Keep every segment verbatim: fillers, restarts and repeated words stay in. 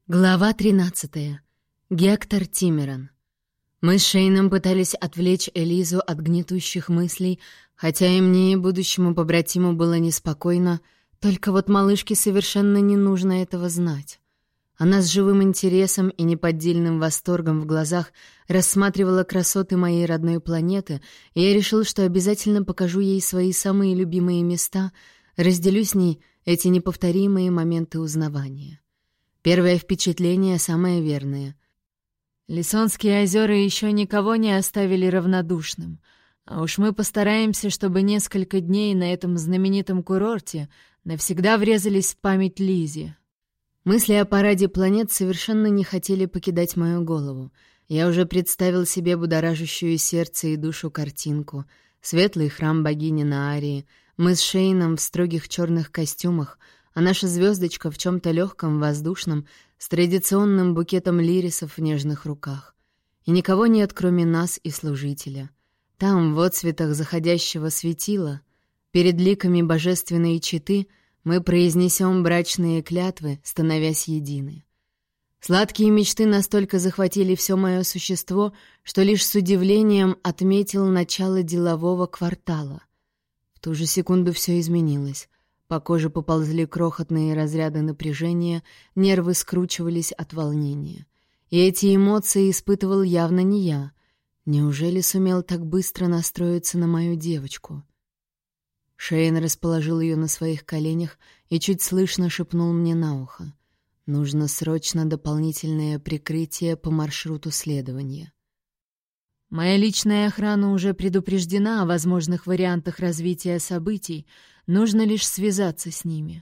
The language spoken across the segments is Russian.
Глава тринадцатая. Гектор Тимеран. Мы с Шейном пытались отвлечь Элизу от гнетущих мыслей, хотя и мне, и будущему побратиму было неспокойно, только вот малышке совершенно не нужно этого знать. Она с живым интересом и неподдельным восторгом в глазах рассматривала красоты моей родной планеты, и я решил, что обязательно покажу ей свои самые любимые места, разделю с ней эти неповторимые моменты узнавания. Первое впечатление самое верное. Лисонские озера еще никого не оставили равнодушным, а уж мы постараемся, чтобы несколько дней на этом знаменитом курорте навсегда врезались в память Лизе. Мысли о параде планет совершенно не хотели покидать мою голову. Я уже представил себе будоражащую сердце и душу картинку, светлый храм богини Наарии, мы с Шейном в строгих черных костюмах, а наша звездочка в чем-то легком, воздушном, с традиционным букетом лирисов в нежных руках. И никого нет, кроме нас и служителя. Там, в отцветах заходящего светила, перед ликами божественной четы, мы произнесем брачные клятвы, становясь едины. Сладкие мечты настолько захватили все мое существо, что лишь с удивлением отметил начало делового квартала. В ту же секунду все изменилось. По коже поползли крохотные разряды напряжения, нервы скручивались от волнения. И эти эмоции испытывал явно не я. Неужели сумел так быстро настроиться на мою девочку? Шейн расположил ее на своих коленях и чуть слышно шепнул мне на ухо. Нужно срочно дополнительное прикрытие по маршруту следования. Моя личная охрана уже предупреждена о возможных вариантах развития событий, нужно лишь связаться с ними.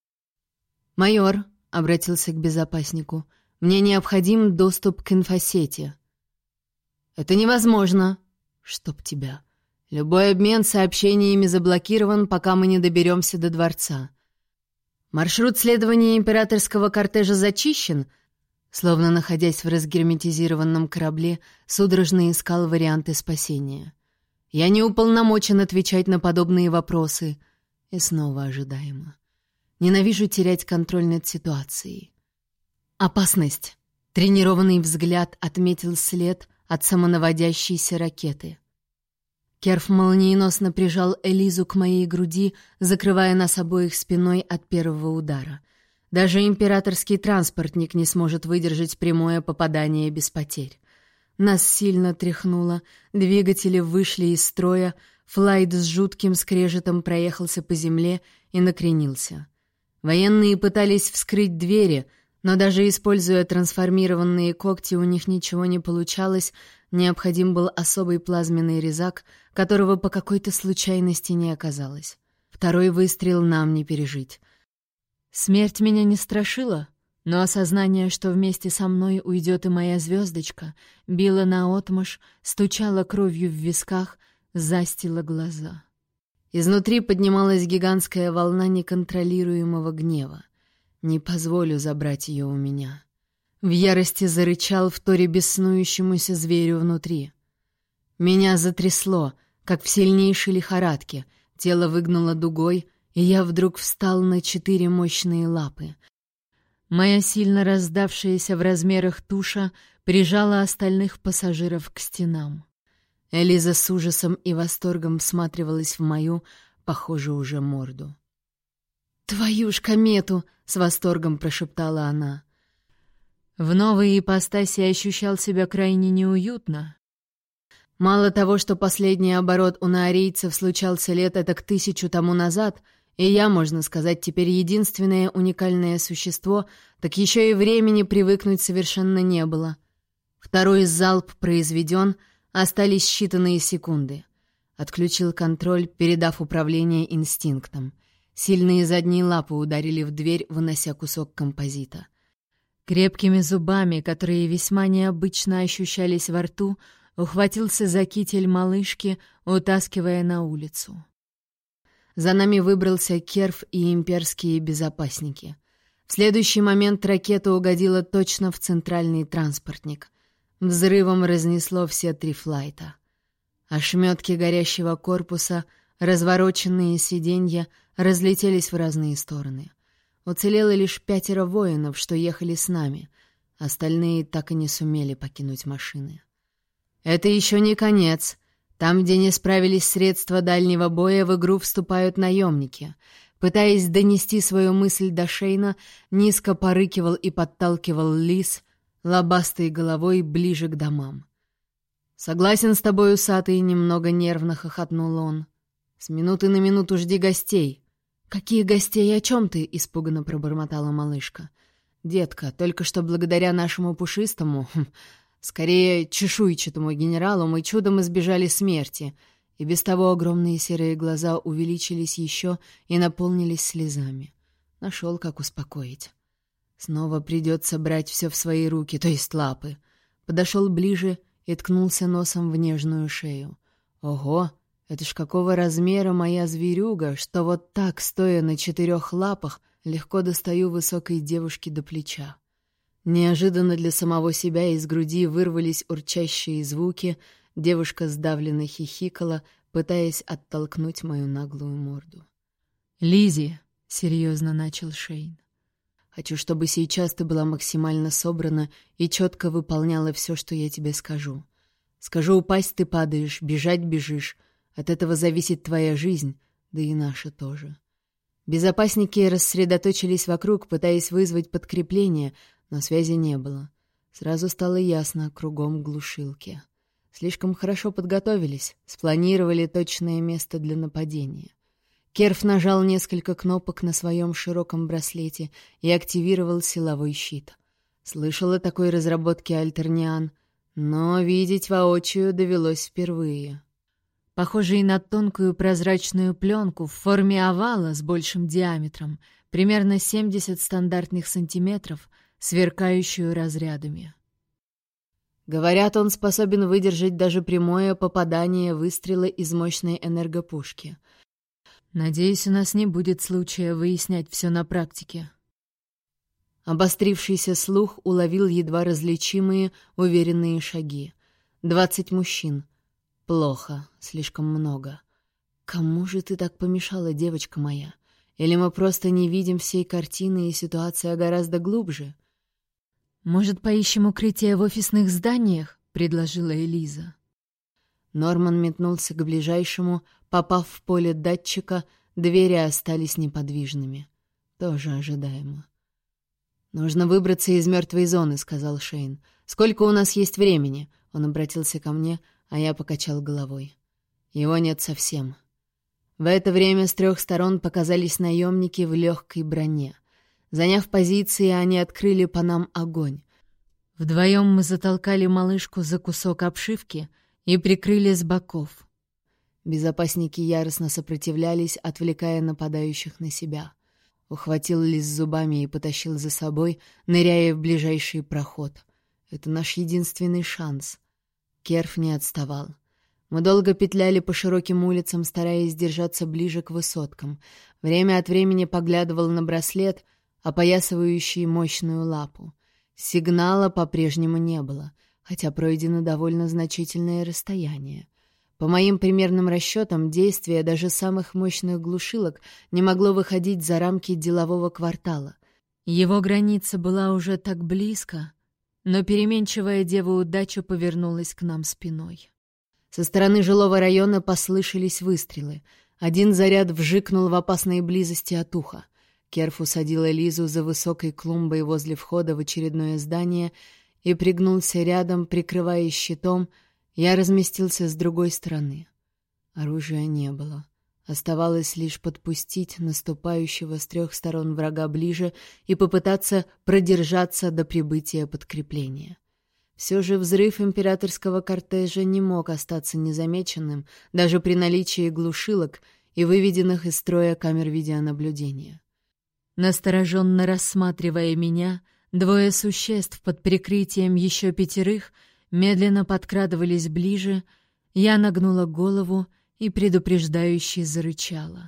«Майор», — обратился к безопаснику, — «мне необходим доступ к инфосети». «Это невозможно». «Чтоб тебя. Любой обмен сообщениями заблокирован, пока мы не доберемся до дворца». «Маршрут следования императорского кортежа зачищен», словно находясь в разгерметизированном корабле, судорожно искал варианты спасения. «Я не уполномочен отвечать на подобные вопросы». И снова ожидаемо. Ненавижу терять контроль над ситуацией. «Опасность!» Тренированный взгляд отметил след от самонаводящейся ракеты. Керф молниеносно прижал Элизу к моей груди, закрывая нас обоих спиной от первого удара. Даже императорский транспортник не сможет выдержать прямое попадание без потерь. Нас сильно тряхнуло, двигатели вышли из строя, флайт с жутким скрежетом проехался по земле и накренился. Военные пытались вскрыть двери, но даже используя трансформированные когти, у них ничего не получалось, необходим был особый плазменный резак, которого по какой-то случайности не оказалось. Второй выстрел нам не пережить. Смерть меня не страшила, но осознание, что вместе со мной уйдет и моя звездочка, било наотмашь, стучало кровью в висках, застило глаза. Изнутри поднималась гигантская волна неконтролируемого гнева. Не позволю забрать ее у меня. В ярости зарычал вторе беснующемуся зверю внутри. Меня затрясло, как в сильнейшей лихорадке, тело выгнуло дугой, и я вдруг встал на четыре мощные лапы. Моя сильно раздавшаяся в размерах туша прижала остальных пассажиров к стенам. Элиза с ужасом и восторгом всматривалась в мою, похоже, уже морду. «Твою ж комету!» — с восторгом прошептала она. В новой ипостаси ощущал себя крайне неуютно. Мало того, что последний оборот у наарийцев случался лет этак тысячу тому назад, и я, можно сказать, теперь единственное уникальное существо, так еще и времени привыкнуть совершенно не было. Второй залп произведен, остались считанные секунды. Отключил контроль, передав управление инстинктом. Сильные задние лапы ударили в дверь, вынося кусок композита. Крепкими зубами, которые весьма необычно ощущались во рту, ухватился за китель малышки, утаскивая на улицу. За нами выбрался Керф и имперские безопасники. В следующий момент ракета угодила точно в центральный транспортник. Взрывом разнесло все три флайта. Ошметки горящего корпуса, развороченные сиденья разлетелись в разные стороны. Уцелело лишь пятеро воинов, что ехали с нами. Остальные так и не сумели покинуть машины. Это еще не конец. Там, где не справились средства дальнего боя, в игру вступают наемники. Пытаясь донести свою мысль до Шейна, низко порыкивал и подталкивал лис, лобастой головой ближе к домам. «Согласен с тобой, усатый», — немного нервно хохотнул он. «С минуты на минуту жди гостей». «Какие гостей? О чем ты?» — испуганно пробормотала малышка. «Детка, только что благодаря нашему пушистому, хм, скорее чешуйчатому генералу, мы чудом избежали смерти, и без того огромные серые глаза увеличились еще и наполнились слезами. Нашел, как успокоить. Снова придется брать все в свои руки, то есть лапы». Подошел ближе и ткнулся носом в нежную шею. «Ого! Это ж какого размера моя зверюга, что вот так, стоя на четырех лапах, легко достаю высокой девушке до плеча». Неожиданно для самого себя из груди вырвались урчащие звуки, девушка сдавленно хихикала, пытаясь оттолкнуть мою наглую морду. «Лиззи», — серьезно начал Шейн, — «хочу, чтобы сейчас ты была максимально собрана и четко выполняла все, что я тебе скажу. Скажу упасть — ты падаешь, бежать — бежишь. От этого зависит твоя жизнь, да и наша тоже». Безопасники рассредоточились вокруг, пытаясь вызвать подкрепление, но связи не было. Сразу стало ясно, кругом глушилки. Слишком хорошо подготовились, спланировали точное место для нападения. Керф нажал несколько кнопок на своем широком браслете и активировал силовой щит. Слышал о такой разработке Альтерниан, но видеть воочию довелось впервые. Похожий на тонкую прозрачную пленку в форме овала с большим диаметром, примерно семьдесят стандартных сантиметров, сверкающую разрядами. Говорят, он способен выдержать даже прямое попадание выстрела из мощной энергопушки. Надеюсь, у нас не будет случая выяснять все на практике. Обострившийся слух уловил едва различимые, уверенные шаги. Двадцать мужчин. Плохо, слишком много. Кому же ты так помешала, девочка моя? Или мы просто не видим всей картины, и ситуация гораздо глубже? «Может, поищем укрытие в офисных зданиях?» — предложила Элиза. Норман метнулся к ближайшему, попав в поле датчика, двери остались неподвижными. Тоже ожидаемо. «Нужно выбраться из мертвой зоны», — сказал Шейн. «Сколько у нас есть времени?» Он обратился ко мне, а я покачал головой. «Его нет совсем». В это время с трех сторон показались наемники в легкой броне. Заняв позиции, они открыли по нам огонь. Вдвоем мы затолкали малышку за кусок обшивки и прикрыли с боков. Безопасники яростно сопротивлялись, отвлекая нападающих на себя. Ухватил лис зубами и потащил за собой, ныряя в ближайший проход. Это наш единственный шанс. Керф не отставал. Мы долго петляли по широким улицам, стараясь держаться ближе к высоткам. Время от времени поглядывал на браслет, опоясывающий мощную лапу. Сигнала по-прежнему не было, хотя пройдено довольно значительное расстояние. По моим примерным расчетам, действие даже самых мощных глушилок не могло выходить за рамки делового квартала. Его граница была уже так близко, но переменчивая дева удача повернулась к нам спиной. Со стороны жилого района послышались выстрелы. Один заряд вжикнул в опасной близости от уха. Керф усадил Элизу за высокой клумбой возле входа в очередное здание и пригнулся рядом, прикрываясь щитом. Я разместился с другой стороны. Оружия не было. Оставалось лишь подпустить наступающего с трех сторон врага ближе и попытаться продержаться до прибытия подкрепления. Все же взрыв императорского кортежа не мог остаться незамеченным даже при наличии глушилок и выведенных из строя камер видеонаблюдения. Настороженно рассматривая меня, двое существ под прикрытием еще пятерых медленно подкрадывались ближе, я нагнула голову и предупреждающе зарычала.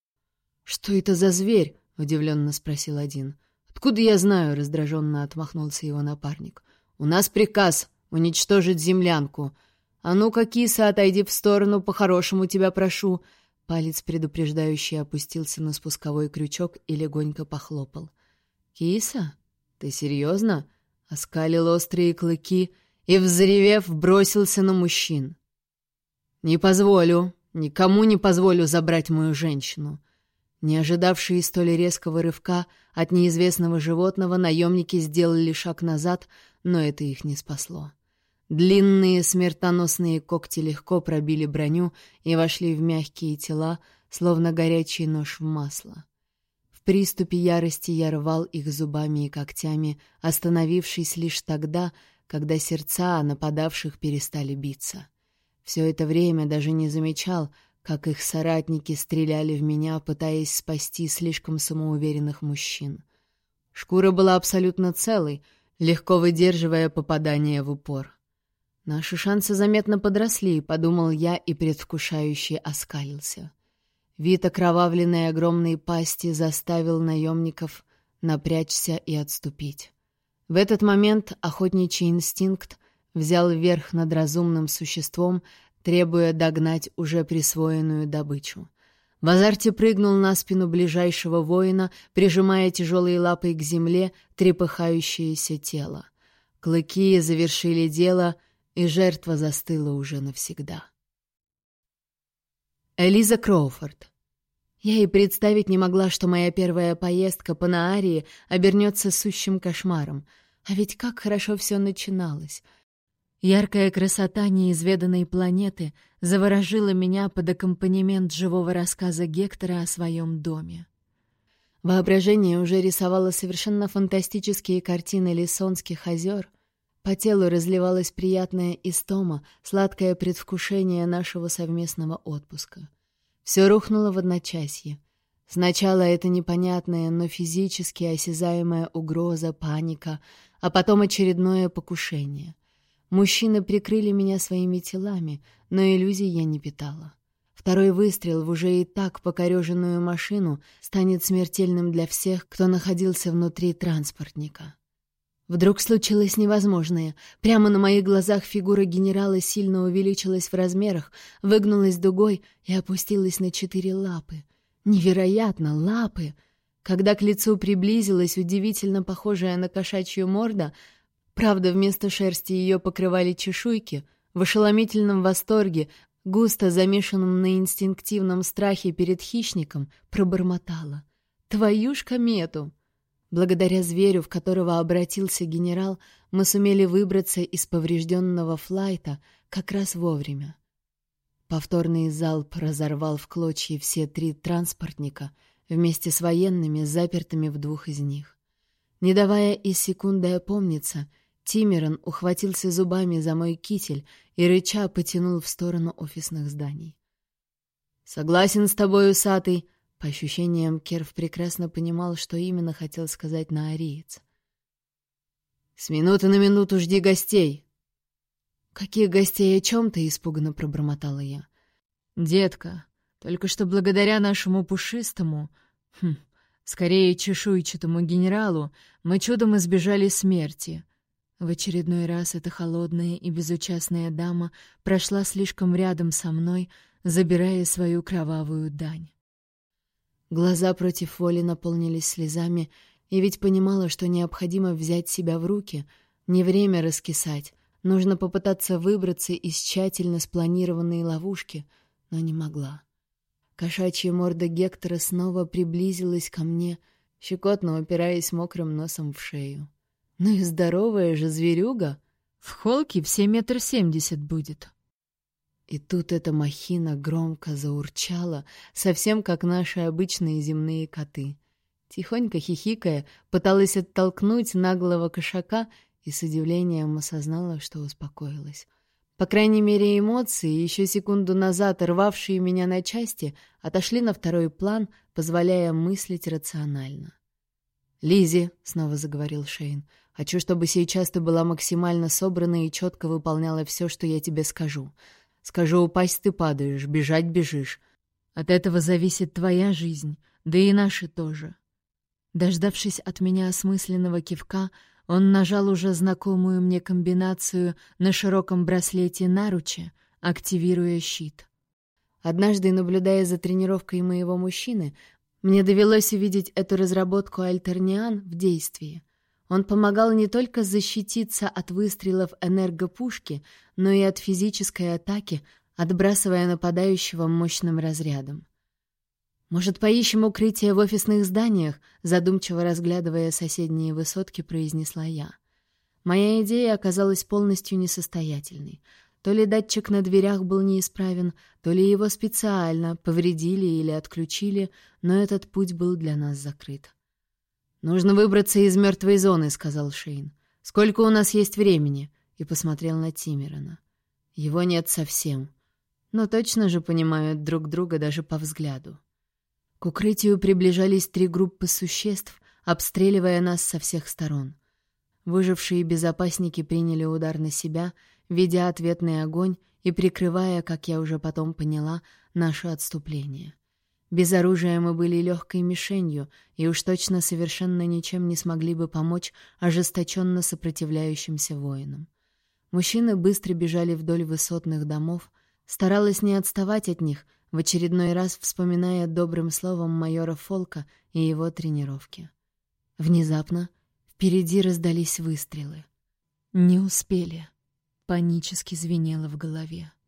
«Что это за зверь?» — удивленно спросил один. «Откуда я знаю?» — раздраженно отмахнулся его напарник. «У нас приказ уничтожить землянку. А ну-ка, киса, отойди в сторону, по-хорошему тебя прошу. Палец предупреждающий опустился на спусковой крючок и легонько похлопал. «Киса? Ты серьезно?» — оскалил острые клыки и, взревев, бросился на мужчин. «Не позволю, никому не позволю забрать мою женщину». Не ожидавшие столь резкого рывка от неизвестного животного, наемники сделали шаг назад, но это их не спасло. Длинные смертоносные когти легко пробили броню и вошли в мягкие тела, словно горячий нож в масло. В приступе ярости я рвал их зубами и когтями, остановившись лишь тогда, когда сердца нападавших перестали биться. Все это время даже не замечал, как их соратники стреляли в меня, пытаясь спасти слишком самоуверенных мужчин. Шкура была абсолютно целой, легко выдерживая попадание в упор. Наши шансы заметно подросли, подумал я и предвкушающе оскалился. Вид окровавленной огромной пасти заставил наемников напрячься и отступить. В этот момент охотничий инстинкт взял верх над разумным существом, требуя догнать уже присвоенную добычу. В азарте прыгнул на спину ближайшего воина, прижимая тяжелые лапы к земле трепыхающееся тело. Клыки завершили дело, и жертва застыла уже навсегда. Элиза Кроуфорд. Я и представить не могла, что моя первая поездка по Наарии обернется сущим кошмаром. А ведь как хорошо все начиналось. Яркая красота неизведанной планеты заворожила меня под аккомпанемент живого рассказа Гектора о своем доме. Воображение уже рисовало совершенно фантастические картины Лиссонских озер. По телу разливалась приятная истома, сладкое предвкушение нашего совместного отпуска. Все рухнуло в одночасье. Сначала это непонятная, но физически осязаемая угроза, паника, а потом очередное покушение. Мужчины прикрыли меня своими телами, но иллюзий я не питала. Второй выстрел в уже и так покореженную машину станет смертельным для всех, кто находился внутри транспортника. Вдруг случилось невозможное. Прямо на моих глазах фигура генерала сильно увеличилась в размерах, выгнулась дугой и опустилась на четыре лапы. Невероятно, лапы! Когда к лицу приблизилась удивительно похожая на кошачью морда, правда, вместо шерсти ее покрывали чешуйки, в ошеломительном восторге, густо замешанном на инстинктивном страхе перед хищником, пробормотала: «Твою ж комету!» Благодаря зверю, в которого обратился генерал, мы сумели выбраться из поврежденного флайта как раз вовремя. Повторный залп разорвал в клочья все три транспортника вместе с военными, запертыми в двух из них. Не давая и секунды опомниться, Тимеран ухватился зубами за мой китель и рыча потянул в сторону офисных зданий. «Согласен с тобой, усатый!» По ощущениям, Керв прекрасно понимал, что именно хотел сказать наариец. «С минуты на минуту жди гостей!» «Каких гостей, о чем ты?» — испуганно пробормотала я. «Детка, только что благодаря нашему пушистому, хм, скорее чешуйчатому генералу, мы чудом избежали смерти». В очередной раз эта холодная и безучастная дама прошла слишком рядом со мной, забирая свою кровавую дань. Глаза против воли наполнились слезами, и ведь понимала, что необходимо взять себя в руки, не время раскисать, нужно попытаться выбраться из тщательно спланированной ловушки, но не могла. Кошачья морда Гектора снова приблизилась ко мне, щекотно упираясь мокрым носом в шею. Ну и здоровая же зверюга! В холке все метр семьдесят будет. И тут эта махина громко заурчала, совсем как наши обычные земные коты. Тихонько хихикая, пыталась оттолкнуть наглого кошака и с удивлением осознала, что успокоилась. По крайней мере, эмоции, еще секунду назад рвавшие меня на части, отошли на второй план, позволяя мыслить рационально. «Лиззи», — снова заговорил Шейн, — «хочу, чтобы сейчас ты была максимально собрана и четко выполняла все, что я тебе скажу. Скажу, упасть ты падаешь, бежать бежишь. От этого зависит твоя жизнь, да и наши тоже». Дождавшись от меня осмысленного кивка, он нажал уже знакомую мне комбинацию на широком браслете наруча, активируя щит. Однажды, наблюдая за тренировкой моего мужчины, мне довелось увидеть эту разработку Альтерниан в действии. Он помогал не только защититься от выстрелов энергопушки, но и от физической атаки, отбрасывая нападающего мощным разрядом. «Может, поищем укрытие в офисных зданиях?» Задумчиво разглядывая соседние высотки, произнесла я. Моя идея оказалась полностью несостоятельной. То ли датчик на дверях был неисправен, то ли его специально повредили или отключили, но этот путь был для нас закрыт. «Нужно выбраться из мертвой зоны», — сказал Шейн. «Сколько у нас есть времени?» И посмотрел на Тиммерана. Его нет совсем. Но точно же понимают друг друга даже по взгляду. К укрытию приближались три группы существ, обстреливая нас со всех сторон. Выжившие безопасники приняли удар на себя, ведя ответный огонь и прикрывая, как я уже потом поняла, наше отступление. Без оружия мы были легкой мишенью и уж точно совершенно ничем не смогли бы помочь ожесточенно сопротивляющимся воинам. Мужчины быстро бежали вдоль высотных домов, старалась не отставать от них, в очередной раз вспоминая добрым словом майора Фолка и его тренировки. Внезапно впереди раздались выстрелы. Не успели. Панически звенело в голове.